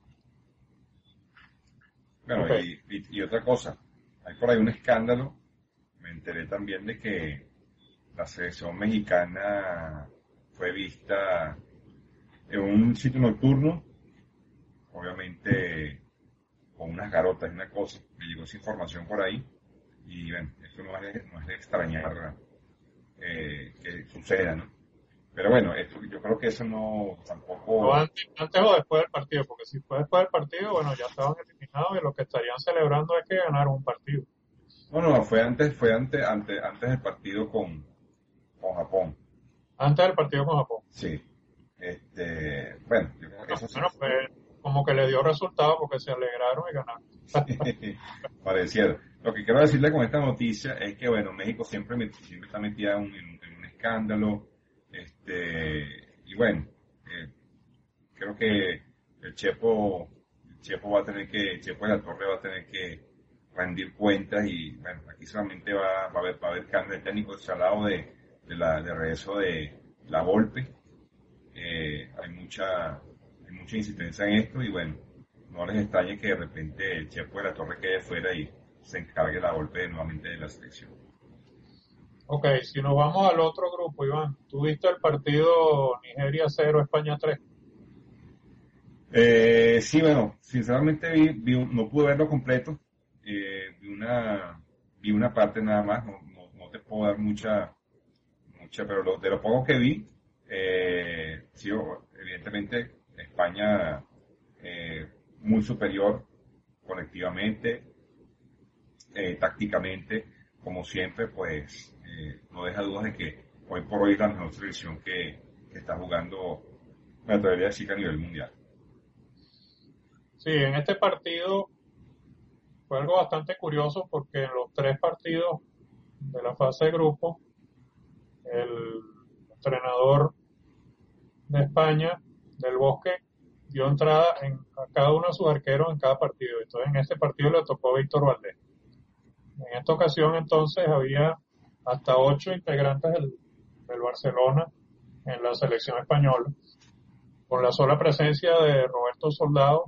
S1: Bueno,
S2: Okay.
S1: y otra cosa, hay por ahí un escándalo, me enteré también de que la selección mexicana fue vista en un sitio nocturno, obviamente con unas garotas y una cosa, me llegó esa información por ahí, y bueno, esto no es de extrañar que suceda, ¿no? Pero bueno, esto, yo creo que eso no
S2: No
S1: tampoco.
S2: antes o después del partido, porque si fue después del partido, bueno, ya estaban eliminados y lo que estarían celebrando es que ganaron un partido.
S1: No, no, fue antes del partido con Japón.
S2: Antes del partido con Japón.
S1: Sí. Bueno, yo creo que
S2: Bueno,
S1: eso sí.
S2: bueno, pues como que le dio resultado porque se alegraron y ganaron.
S1: Pareciera. Lo que quiero decirle con esta noticia es que, bueno, México siempre está metida en un escándalo. Y bueno, eh, creo que el Chepo de la Torre va a tener que rendir cuentas y, bueno, aquí solamente va a haber cambio de técnico al de regreso de la Volpe. Hay mucha insistencia en esto y bueno, no les extrañe que de repente el Chepo de la Torre quede fuera y se encargue la golpe nuevamente de la selección.
S2: Ok, si nos vamos al otro grupo, Iván, ¿tú viste el partido Nigeria 0, España 3?
S1: Sí, bueno, sinceramente no pude verlo completo, vi una parte nada más, no te puedo dar mucha, pero de lo poco que vi, sí, evidentemente España muy superior colectivamente, tácticamente, como siempre, pues no deja dudas de que hoy por hoy es la mejor selección que está jugando, me atrevería a decir que a nivel mundial.
S2: Sí, en este partido fue algo bastante curioso porque en los 3 partidos de la fase de grupo, el entrenador de España, del Bosque, dio entrada a cada uno de sus arqueros en cada partido. Entonces en este partido le tocó Víctor Valdés. En esta ocasión entonces había hasta 8 integrantes del Barcelona en la selección española, con la sola presencia de Roberto Soldado,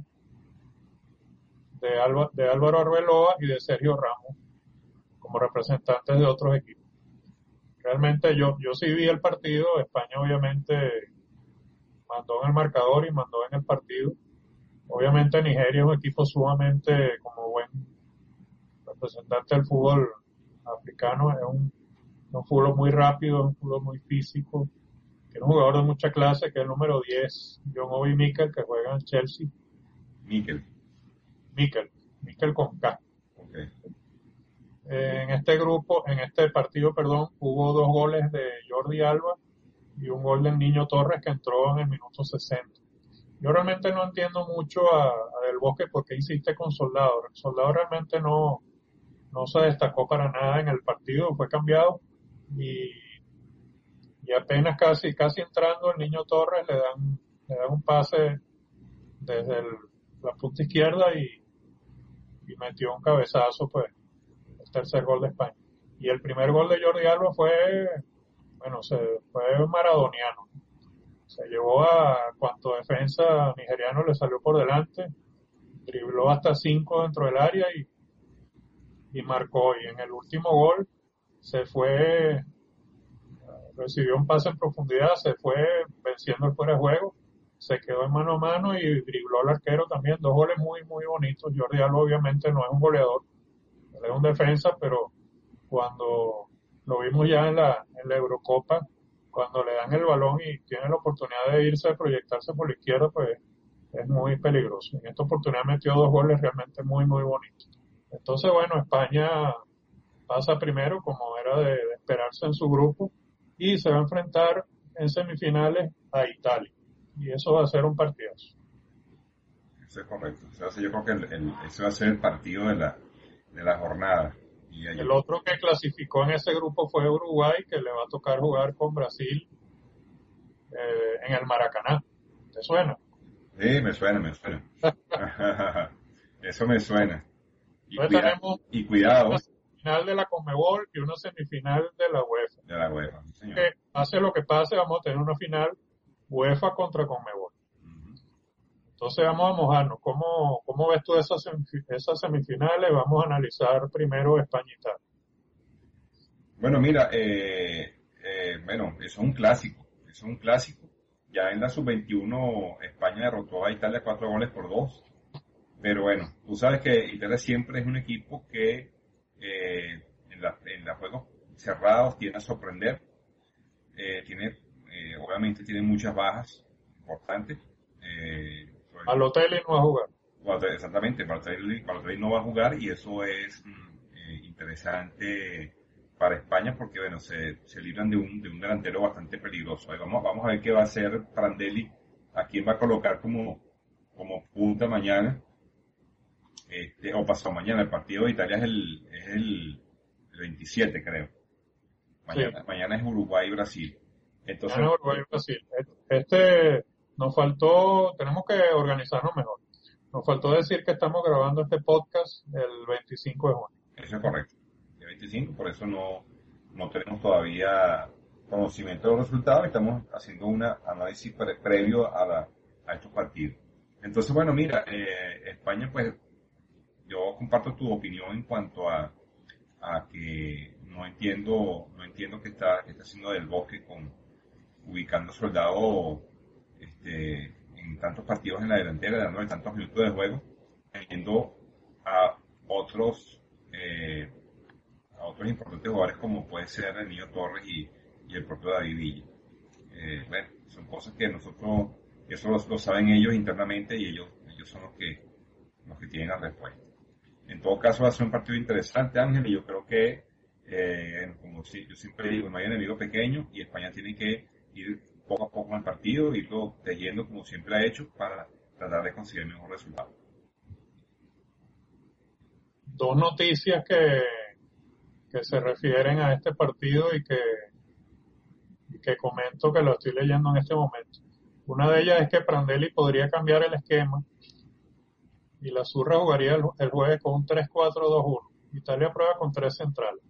S2: de Álvaro Arbeloa y de Sergio Ramos como representantes de otros equipos. Realmente yo sí vi el partido. España obviamente mandó en el marcador y mandó en el partido. Obviamente Nigeria es un equipo sumamente, como buen representante del fútbol africano, es un fútbol muy rápido, es un fútbol muy físico. Tiene un jugador de mucha clase que es el número 10, John Obi Mikel, que juega en Chelsea.
S1: Miquel,
S2: Mikel con K.
S1: ok,
S2: En este partido, perdón, hubo 2 goles de Jordi Alba y un gol del Niño Torres que entró en el minuto 60. Yo realmente no entiendo mucho a Del Bosque porque insiste con Soldado. Soldado realmente no se destacó para nada en el partido, fue cambiado y, y apenas casi entrando el Niño Torres le dan un pase desde la punta izquierda y metió un cabezazo, pues, el tercer gol de España. Y el primer gol de Jordi Alba fue maradoniano. Se llevó a cuanto defensa nigeriano le salió por delante, dribló hasta 5 dentro del área y marcó. Y en el último gol se fue, recibió un pase en profundidad, se fue venciendo el fuera de juego, se quedó en mano a mano y dribló al arquero también. 2 goles muy, muy bonitos. Jordi Alba obviamente no es un goleador, él es un defensa, pero cuando lo vimos ya en la Eurocopa, cuando le dan el balón y tiene la oportunidad de irse, de proyectarse por la izquierda, pues es muy peligroso. En esta oportunidad metió 2 goles realmente muy, muy bonitos. Entonces, bueno, España pasa primero, como era de esperarse en su grupo, y se va a enfrentar en semifinales a Italia. Y eso va a ser un partidazo.
S1: eso es correcto. Yo creo que ese va a ser el partido de la jornada. Y
S2: El otro que clasificó en ese grupo fue Uruguay, que le va a tocar jugar con Brasil en el Maracaná. ¿Te suena?
S1: Sí, me suena, me suena. Eso me suena.
S2: Entonces tenemos
S1: Y
S2: una
S1: cuidado
S2: semifinal de la Conmebol y una semifinal de la UEFA.
S1: de la UEFA, sí, señor.
S2: Que pase lo que pase, vamos a tener una final UEFA contra Conmebol.
S1: Ujú.
S2: Entonces vamos a mojarnos. ¿Cómo ves tú esas semifinales? Vamos a analizar primero España e Italia.
S1: Bueno, mira, bueno, eso es un clásico, eso es un clásico. Ya en la sub-21 España derrotó a Italia 4 goles por 2. Pero bueno, tú sabes que Italia siempre es un equipo que en los juegos cerrados tiende a sorprender. Obviamente tiene muchas bajas importantes.
S2: Balotelli no va a jugar.
S1: Exactamente, Balotelli no va a jugar y eso es interesante para España porque bueno, se libran de un delantero bastante peligroso. Ahí vamos a ver qué va a hacer Prandelli, a quién va a colocar como punta mañana, o pasado mañana. El partido de Italia es el 27, creo.
S2: Sí,
S1: Mañana es Uruguay-Brasil. Entonces,
S2: gana Uruguay y Brasil. Nos faltó, tenemos que organizarnos mejor. Nos faltó decir que estamos grabando este podcast el 25 de junio.
S1: eso es correcto. El 25, por eso no tenemos todavía conocimiento de los resultados. Estamos haciendo un análisis previo a estos partidos. Entonces, bueno, mira, España, pues yo comparto tu opinión en cuanto a que no entiendo qué está haciendo Del Bosque ubicando soldados en tantos partidos en la delantera, dándole tantos minutos de juego, teniendo a otros eh, a otros importantes jugadores como puede ser el Niño Torres y el propio David Villa. Bueno, son cosas que eso lo saben ellos internamente y ellos son los que tienen la respuesta. En todo caso va a ser un partido interesante, Ángel, y yo creo que, como yo siempre digo, no hay enemigo pequeño y España tiene que ir poco a poco en el partido, irlo tejiendo como siempre ha hecho para tratar de conseguir el mejor resultado.
S2: Dos noticias que se refieren a este partido y que comento que lo estoy leyendo en este momento. Una de ellas es que Prandelli podría cambiar el esquema y la Zurra jugaría el jueves con un 3-4-2-1. Italia prueba con tres centrales.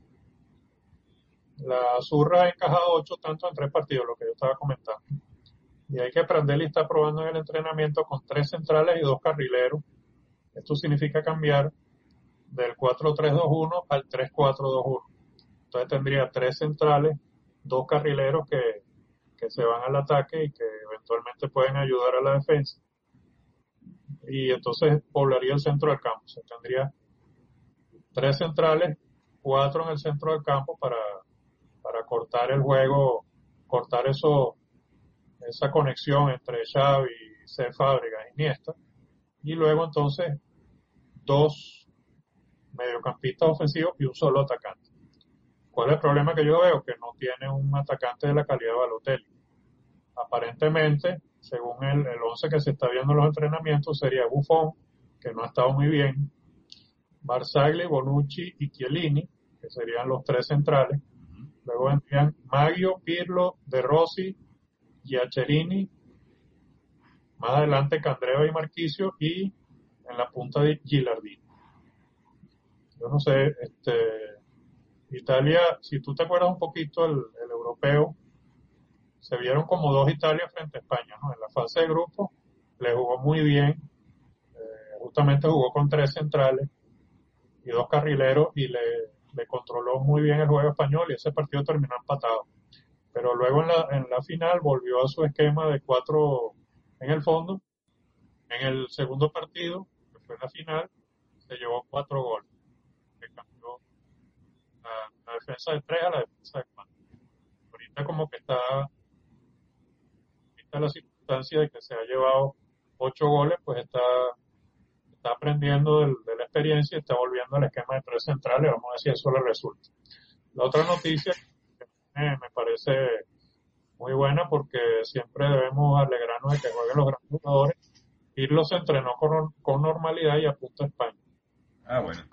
S2: La Zurra ha encajado 8 tantos en 3 partidos, lo que yo estaba comentando. Y hay que Prandelli está probando en el entrenamiento con 3 centrales y 2 carrileros. Esto significa cambiar del 4-3-2-1 al 3-4-2-1. Entonces tendría 3 centrales, 2 carrileros que se van al ataque y que eventualmente pueden ayudar a la defensa. Y entonces poblaría el centro del campo. Se tendría 3 centrales, 4 en el centro del campo para cortar el juego, cortar esa conexión entre Xavi, Cesc Fábregas y Iniesta. Y luego entonces 2 mediocampistas ofensivos y un solo atacante. ¿Cuál es el problema que yo veo? Que no tiene un atacante de la calidad de Balotelli. Aparentemente, según el 11 que se está viendo en los entrenamientos, sería Buffon, que no ha estado muy bien, Barzagli, Bonucci y Chiellini, que serían los 3 centrales. Luego vendrían Maggio, Pirlo, De Rossi, Giacherini, más adelante Candreva y Marquisio, y en la punta de Gilardini. Yo no sé, Italia, si tú te acuerdas un poquito el europeo, se vieron como 2 Italia frente a España, ¿no? En la fase de grupo le jugó muy bien, justamente jugó con 3 centrales y 2 carrileros y le controló muy bien el juego español y ese partido terminó empatado. Pero luego en la final volvió a su esquema de 4 en el fondo. En el segundo partido, que fue la final, se llevó 4 goles. Que cambió la defensa de 3 a la defensa de 4. Ahorita como que vista la circunstancia de que se ha llevado 8 goles, pues está aprendiendo de la experiencia y está volviendo al esquema de 3 centrales. Vamos a ver si eso le resulta. La otra noticia que me parece muy buena porque siempre debemos alegrarnos de que jueguen los grandes jugadores. Pirlo se entrenó con normalidad y apunta a España.
S1: Ah, bueno.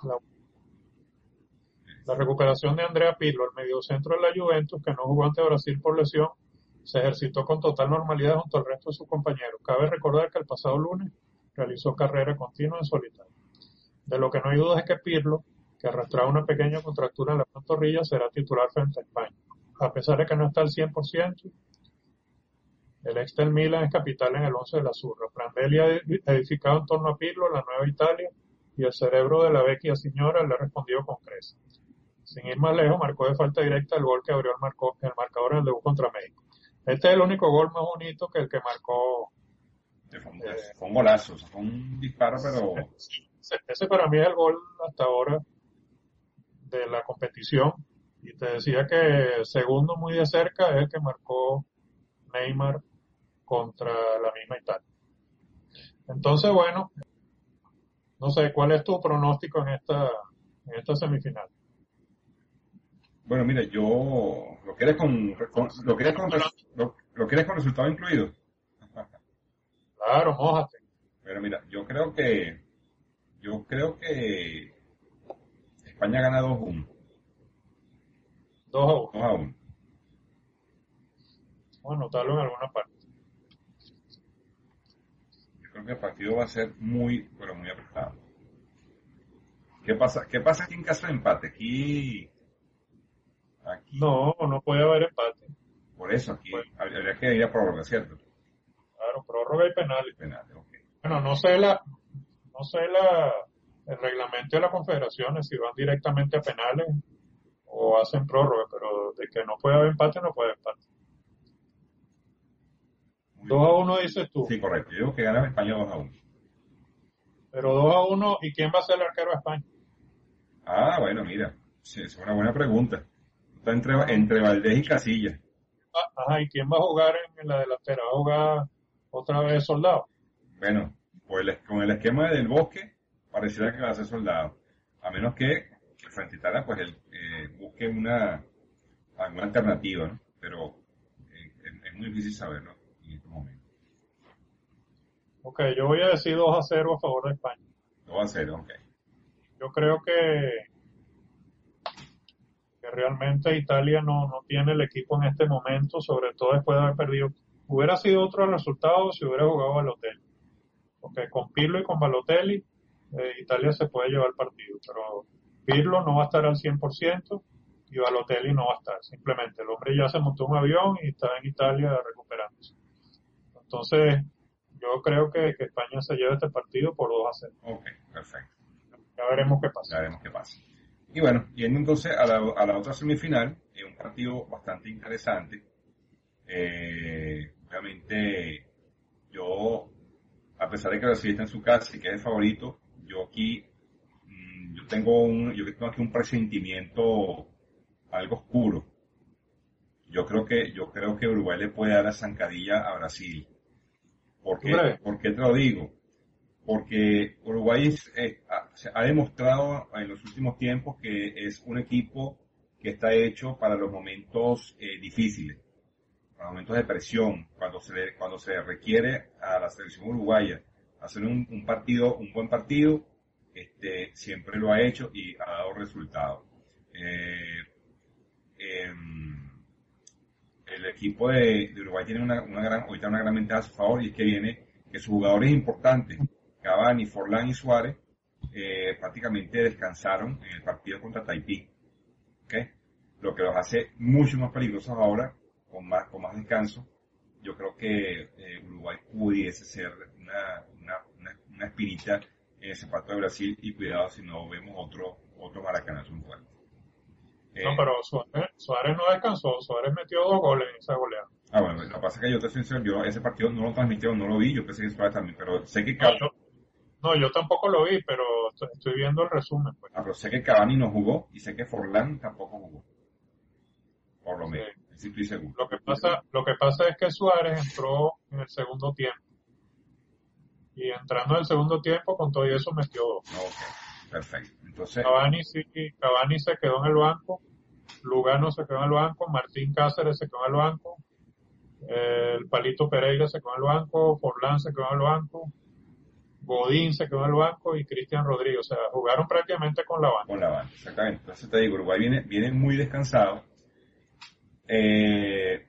S2: La recuperación de Andrea Pirlo, el mediocentro de la Juventus, que no jugó ante Brasil por lesión, se ejercitó con total normalidad junto al resto de sus compañeros. Cabe recordar que el pasado lunes realizó carrera continua en solitario. De lo que no hay duda es que Pirlo, que arrastraba una pequeña contractura en la pantorrilla, será titular frente a España. A pesar de que no está al 100%, el ex del Milan es capital en el 11 de la Azzurra. Prandelli ha edificado en torno a Pirlo la nueva Italia y el cerebro de la vecchia señora le ha respondido con creces. Sin ir más lejos, marcó de falta directa el gol que abrió el marcador en el debut contra México. Este es el único gol más bonito que el que marcó.
S1: Fue un golazo, fue un disparo, pero...
S2: Ese para mí es el gol hasta ahora de la competición. Y te decía que segundo muy de cerca es el que marcó Neymar contra la misma Italia. Entonces, bueno, no sé, ¿cuál es tu pronóstico en esta semifinal?
S1: Bueno, mira, ¿lo quieres lo quieres con resultado incluido?
S2: Claro, mójate.
S1: Pero mira, yo creo que España gana 2-1.
S2: 2-1.
S1: 2-1.
S2: Vamos a anotarlo en alguna parte.
S1: Yo creo que el partido va a ser muy, pero muy apretado. ¿Qué pasa aquí en caso de empate? Aquí,
S2: No puede haber empate.
S1: por eso, aquí
S2: Pues,
S1: habría que ir a prórroga, ¿cierto?
S2: claro, prórroga y penales.
S1: Penales, ok.
S2: Bueno, el reglamento de las confederaciones, si van directamente a penales o hacen prórroga, pero de que no puede haber empate, no puede haber empate.
S1: Muy
S2: 2-1 dices tú,
S1: Sí, correcto. Yo digo que gana España 2-1.
S2: pero 2-1, ¿y quién va a ser el arquero de España?
S1: Ah, bueno, mira, sí, es una buena pregunta. Está entre Valdés y Casillas.
S2: Ajá, ¿y quién va a jugar en la delantera? ¿Va a jugar otra vez Soldado?
S1: Bueno, con el esquema del Bosque, pareciera que va a ser Soldado. A menos que frente a Italia, pues él busque alguna alternativa, ¿no? Pero es muy difícil saberlo en este momento.
S2: Ok, yo voy a decir 2-0 a favor de España.
S1: Lo va a hacer, ok.
S2: Yo creo que realmente Italia no tiene el equipo en este momento, sobre todo después de haber perdido. Hubiera sido otro resultado si hubiera jugado Balotelli. Porque con Pirlo y con Balotelli, Italia se puede llevar el partido, pero Pirlo no va a estar al 100% y Balotelli no va a estar. Simplemente el hombre ya se montó un avión y está en Italia recuperándose. Entonces, yo creo que España se lleva este partido por 2-0.
S1: Ok, perfecto.
S2: Ya veremos qué pasa.
S1: Ya veremos qué pasa. Y bueno, yendo entonces a la otra semifinal, un partido bastante interesante. Obviamente, a pesar de que Brasil está en su casa y que es el favorito, yo aquí, yo tengo aquí un presentimiento algo oscuro. Yo creo que Uruguay le puede dar la zancadilla a Brasil. ¿Por qué?
S2: ¿Tú
S1: ¿Por qué te lo digo? Porque Uruguay se ha demostrado en los últimos tiempos que es un equipo que está hecho para los momentos difíciles, para momentos de presión, cuando se requiere a la selección uruguaya hacer un buen partido, siempre lo ha hecho y ha dado resultados. Eh, em, el equipo de Uruguay tiene ahorita una gran ventaja a su favor, y es que sus jugadores importantes, Cavani, Forlán y Suárez, prácticamente descansaron en el partido contra Tahití, ¿okay? Lo que los hace mucho más peligrosos ahora, con más descanso. Yo creo que Uruguay pudiese ser una espinita en el zapato de Brasil, y cuidado si no vemos otro maracanazo muy fuerte.
S2: No, pero Suárez no descansó. Suárez metió 2 goles en esa goleada.
S1: Bueno, lo que pasa es que yo te soy sincero, yo ese partido no lo transmitieron, no lo vi, yo pensé que Suárez también, pero sé que
S2: Yo tampoco lo vi, pero estoy viendo el resumen, pues.
S1: pero sé que Cavani no jugó y sé que Forlán tampoco jugó, por lo
S2: Sí.
S1: menos, sí estoy seguro.
S2: Lo que pasa es que Suárez entró en el segundo tiempo. Y entrando en el segundo tiempo, con todo eso metió 2.
S1: Ok, perfecto. Entonces,
S2: Cavani se quedó en el banco, Lugano se quedó en el banco, Martín Cáceres se quedó en el banco, el Palito Pereira se quedó en el banco, Forlán se quedó en el banco, Godín se quedó en el banco y Cristian Rodríguez. O sea, jugaron prácticamente con la banda.
S1: exactamente. Entonces te digo, Uruguay viene muy descansado.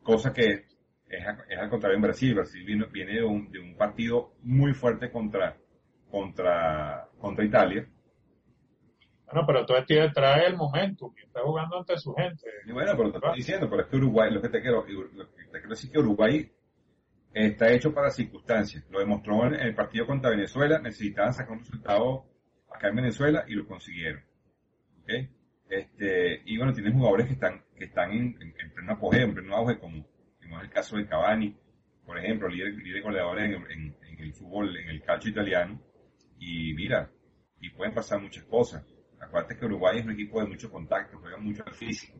S1: cosa que es al contrario en Brasil. Brasil viene de un partido muy fuerte contra Italia.
S2: Bueno, pero entonces trae el momentum, y está jugando ante su gente.
S1: Y bueno, pero te estoy
S2: ¿Verdad?
S1: diciendo, pero es que Uruguay, lo que te quiero decir que Uruguay está hecho para circunstancias. Lo demostró en el partido contra Venezuela, necesitaban sacar un resultado acá en Venezuela y lo consiguieron. ¿Ok? Y bueno, tienen jugadores que están en pleno apogeo, en pleno auge, como es el caso de Cavani, por ejemplo, líder goleador en el fútbol, en el calcio italiano. Y mira, y pueden pasar muchas cosas. Acuérdate que Uruguay es un equipo de mucho contacto, juega mucho al físico.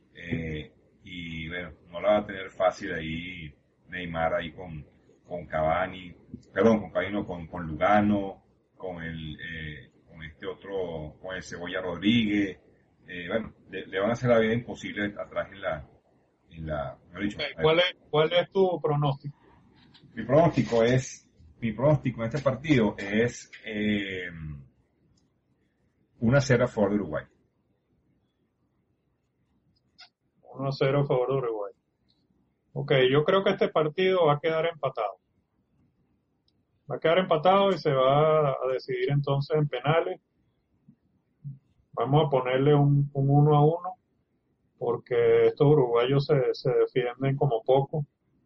S1: Y bueno, no la va a tener fácil ahí Neymar ahí con Cavani, perdón, con Cavani no, con Lugano, con este otro, con el Cebolla Rodríguez. Bueno, le van a hacer la vida imposible atrás mejor dicho,
S2: Okay, ¿cuál es tu pronóstico?
S1: mi pronóstico en este partido es 1-0 a favor de Uruguay.
S2: 1-0 a favor de Uruguay. Ok, yo creo que este partido va a quedar empatado. Va a quedar empatado y se va a decidir entonces en penales. Vamos a ponerle un 1-1 porque estos uruguayos se defienden como poco.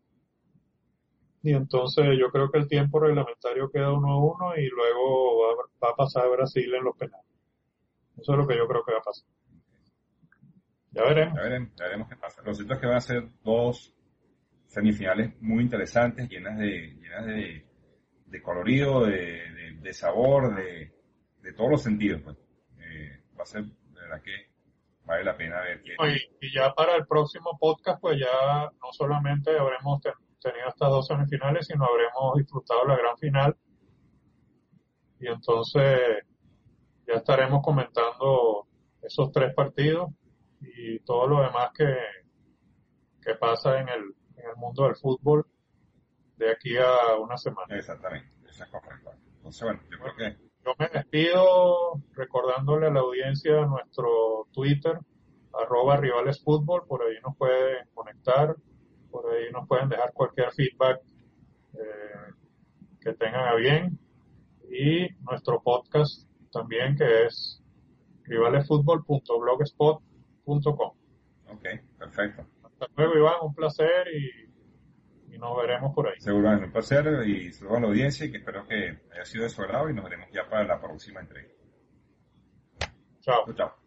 S2: Y entonces yo creo que el tiempo reglamentario queda 1-1 y luego va a pasar Brasil en los penales. Eso es lo que yo creo que va a pasar. Ya veremos.
S1: Ya veremos qué pasa. Lo cierto es que van a ser dos semifinales muy interesantes, llenas de colorido, de sabor, de todos los sentidos. Pues. Va a ser, de verdad que vale la pena ver que...
S2: Y ya para el próximo podcast, pues ya no solamente habremos tenido estas dos semifinales, sino habremos disfrutado la gran final. Y entonces ya estaremos comentando esos tres partidos y todo lo demás que pasa en el mundo del fútbol de aquí a una semana.
S1: Exactamente, eso es correcto. Entonces, bueno, yo creo que...
S2: Yo me despido recordándole a la audiencia nuestro Twitter, @rivalesfutbol, por ahí nos pueden conectar, por ahí nos pueden dejar cualquier feedback que tengan a bien, y nuestro podcast también, que es rivalesfutbol.blogspot.com.
S1: Ok, perfecto.
S2: Hasta luego, Iván, un placer y nos veremos por ahí.
S1: Seguro es un placer y saludos a la audiencia y que espero que haya sido de su agrado y nos veremos ya para la próxima entrega.
S2: Chao.
S1: Chao.